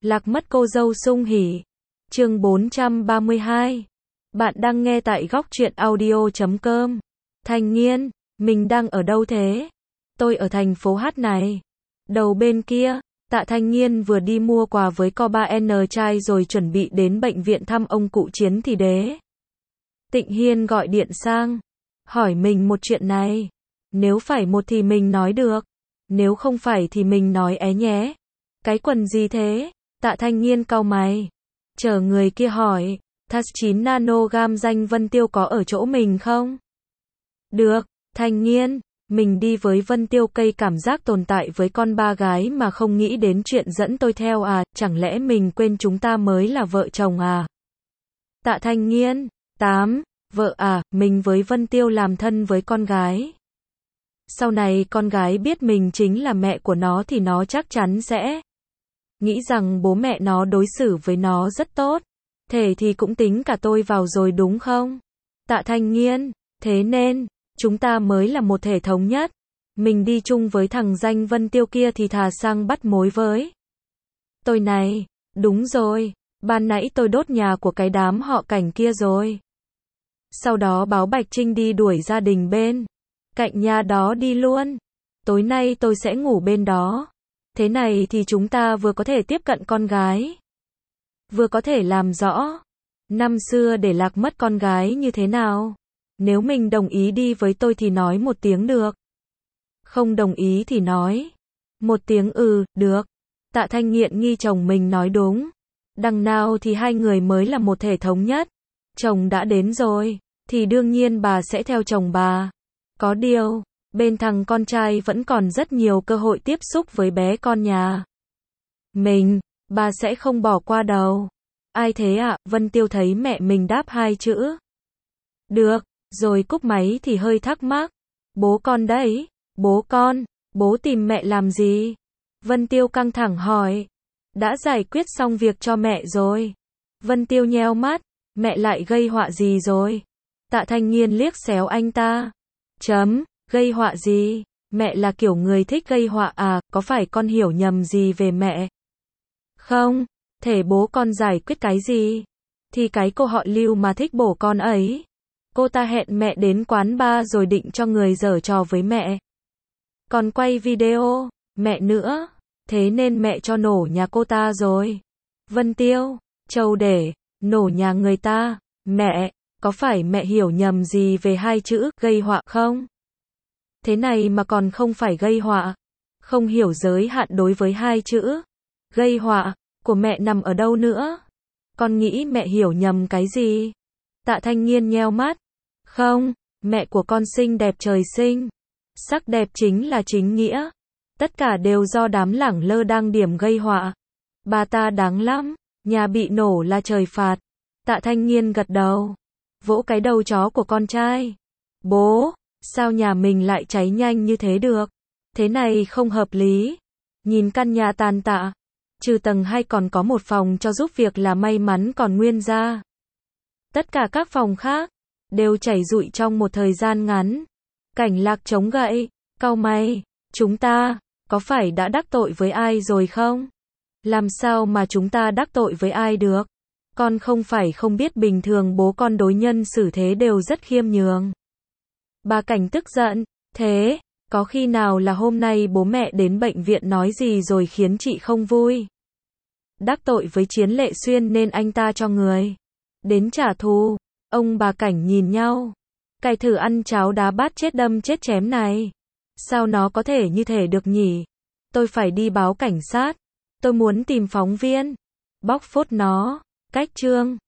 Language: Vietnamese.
Lạc mất cô dâu sung hỉ. Chương 432. Bạn đang nghe tại góc truyện audio.com. Thanh Nghiên, mình đang ở đâu thế? Tôi ở thành phố Hát này. Đầu bên kia, Tạ Thanh Nghiên vừa đi mua quà với co 3N trai rồi chuẩn bị đến bệnh viện thăm ông cụ Chiến thì đế. Tịnh Hiên gọi điện sang, hỏi mình một chuyện này. Nếu phải một thì mình nói được, nếu không phải thì mình nói é nhé. Cái quần gì thế? Tạ Thanh Nghiên cau mày. Chờ người kia hỏi, THAS 9 nanogam danh Vân Tiêu có ở chỗ mình không? Được, Thanh Nghiên, mình đi với Vân Tiêu cây cảm giác tồn tại với con ba gái mà không nghĩ đến chuyện dẫn tôi theo à, chẳng lẽ mình quên chúng ta mới là vợ chồng à? Tạ Thanh Nghiên, 8, vợ à, mình với Vân Tiêu làm thân với con gái. Sau này con gái biết mình chính là mẹ của nó thì nó chắc chắn sẽ nghĩ rằng bố mẹ nó đối xử với nó rất tốt. Thế thì cũng tính cả tôi vào rồi đúng không? Tạ Thanh Nghiên, thế nên, chúng ta mới là một thể thống nhất. Mình đi chung với thằng danh Vân Tiêu kia thì thà sang bắt mối với tôi này. Đúng rồi, ban nãy tôi đốt nhà của cái đám họ Cảnh kia rồi. Sau đó báo Bạch Trinh đi đuổi gia đình bên cạnh nhà đó đi luôn. Tối nay tôi sẽ ngủ bên đó. Thế này thì chúng ta vừa có thể tiếp cận con gái, vừa có thể làm rõ năm xưa để lạc mất con gái như thế nào. Nếu mình đồng ý đi với tôi thì nói một tiếng được. Không đồng ý thì nói một tiếng được. Tạ Thanh Nghiện nghi chồng mình nói đúng. Đằng nào thì hai người mới là một thể thống nhất. Chồng đã đến rồi, thì đương nhiên bà sẽ theo chồng bà. Có điều, bên thằng con trai vẫn còn rất nhiều cơ hội tiếp xúc với bé con nhà mình, bà sẽ không bỏ qua đâu. Ai thế ạ? Vân Tiêu thấy mẹ mình đáp hai chữ được, rồi cúp máy thì hơi thắc mắc. Bố con đấy, bố con, bố tìm mẹ làm gì? Vân Tiêu căng thẳng hỏi. Đã giải quyết xong việc cho mẹ rồi. Vân Tiêu nheo mắt, mẹ lại gây họa gì rồi? Tạ Thanh Nghiên liếc xéo anh ta. Gây họa gì? Mẹ là kiểu người thích gây họa à, có phải con hiểu nhầm gì về mẹ? Không, thể bố con giải quyết cái gì? Thì cái cô họ Lưu mà thích bổ con ấy. Cô ta hẹn mẹ đến quán bar rồi định cho người giở trò với mẹ. Còn quay video, mẹ nữa. Thế nên mẹ cho nổ nhà cô ta rồi. Vân Tiêu, trâu để, nổ nhà người ta. Mẹ, có phải mẹ hiểu nhầm gì về hai chữ gây họa không? Thế này mà còn không phải gây họa. Không hiểu giới hạn đối với hai chữ gây họa của mẹ nằm ở đâu nữa. Con nghĩ mẹ hiểu nhầm cái gì? Tạ Thanh Nghiên nheo mắt. Không, mẹ của con xinh đẹp trời sinh. Sắc đẹp chính là chính nghĩa. Tất cả đều do đám lẳng lơ đang điểm gây họa. Bà ta đáng lắm, nhà bị nổ là trời phạt. Tạ Thanh Nghiên gật đầu, vỗ cái đầu chó của con trai. Bố, sao nhà mình lại cháy nhanh như thế được? Thế này không hợp lý. Nhìn căn nhà tàn tạ, trừ tầng 2 còn có một phòng cho giúp việc là may mắn còn nguyên ra. Tất cả các phòng khác đều chảy rụi trong một thời gian ngắn. Cảnh Lạc chống gậy, cau mày, chúng ta có phải đã đắc tội với ai rồi không? Làm sao mà chúng ta đắc tội với ai được? Con không phải không biết bình thường bố con đối nhân xử thế đều rất khiêm nhường. Bà Cảnh tức giận, thế, có khi nào là hôm nay bố mẹ đến bệnh viện nói gì rồi khiến chị không vui? Đắc tội với Chiến Lệ Xuyên nên anh ta cho người đến trả thù. Ông bà Cảnh nhìn nhau. Cái thử ăn cháo đá bát chết đâm chết chém này. Sao nó có thể như thế được nhỉ? Tôi phải đi báo cảnh sát. Tôi muốn tìm phóng viên. Bóc phốt nó. Cách chương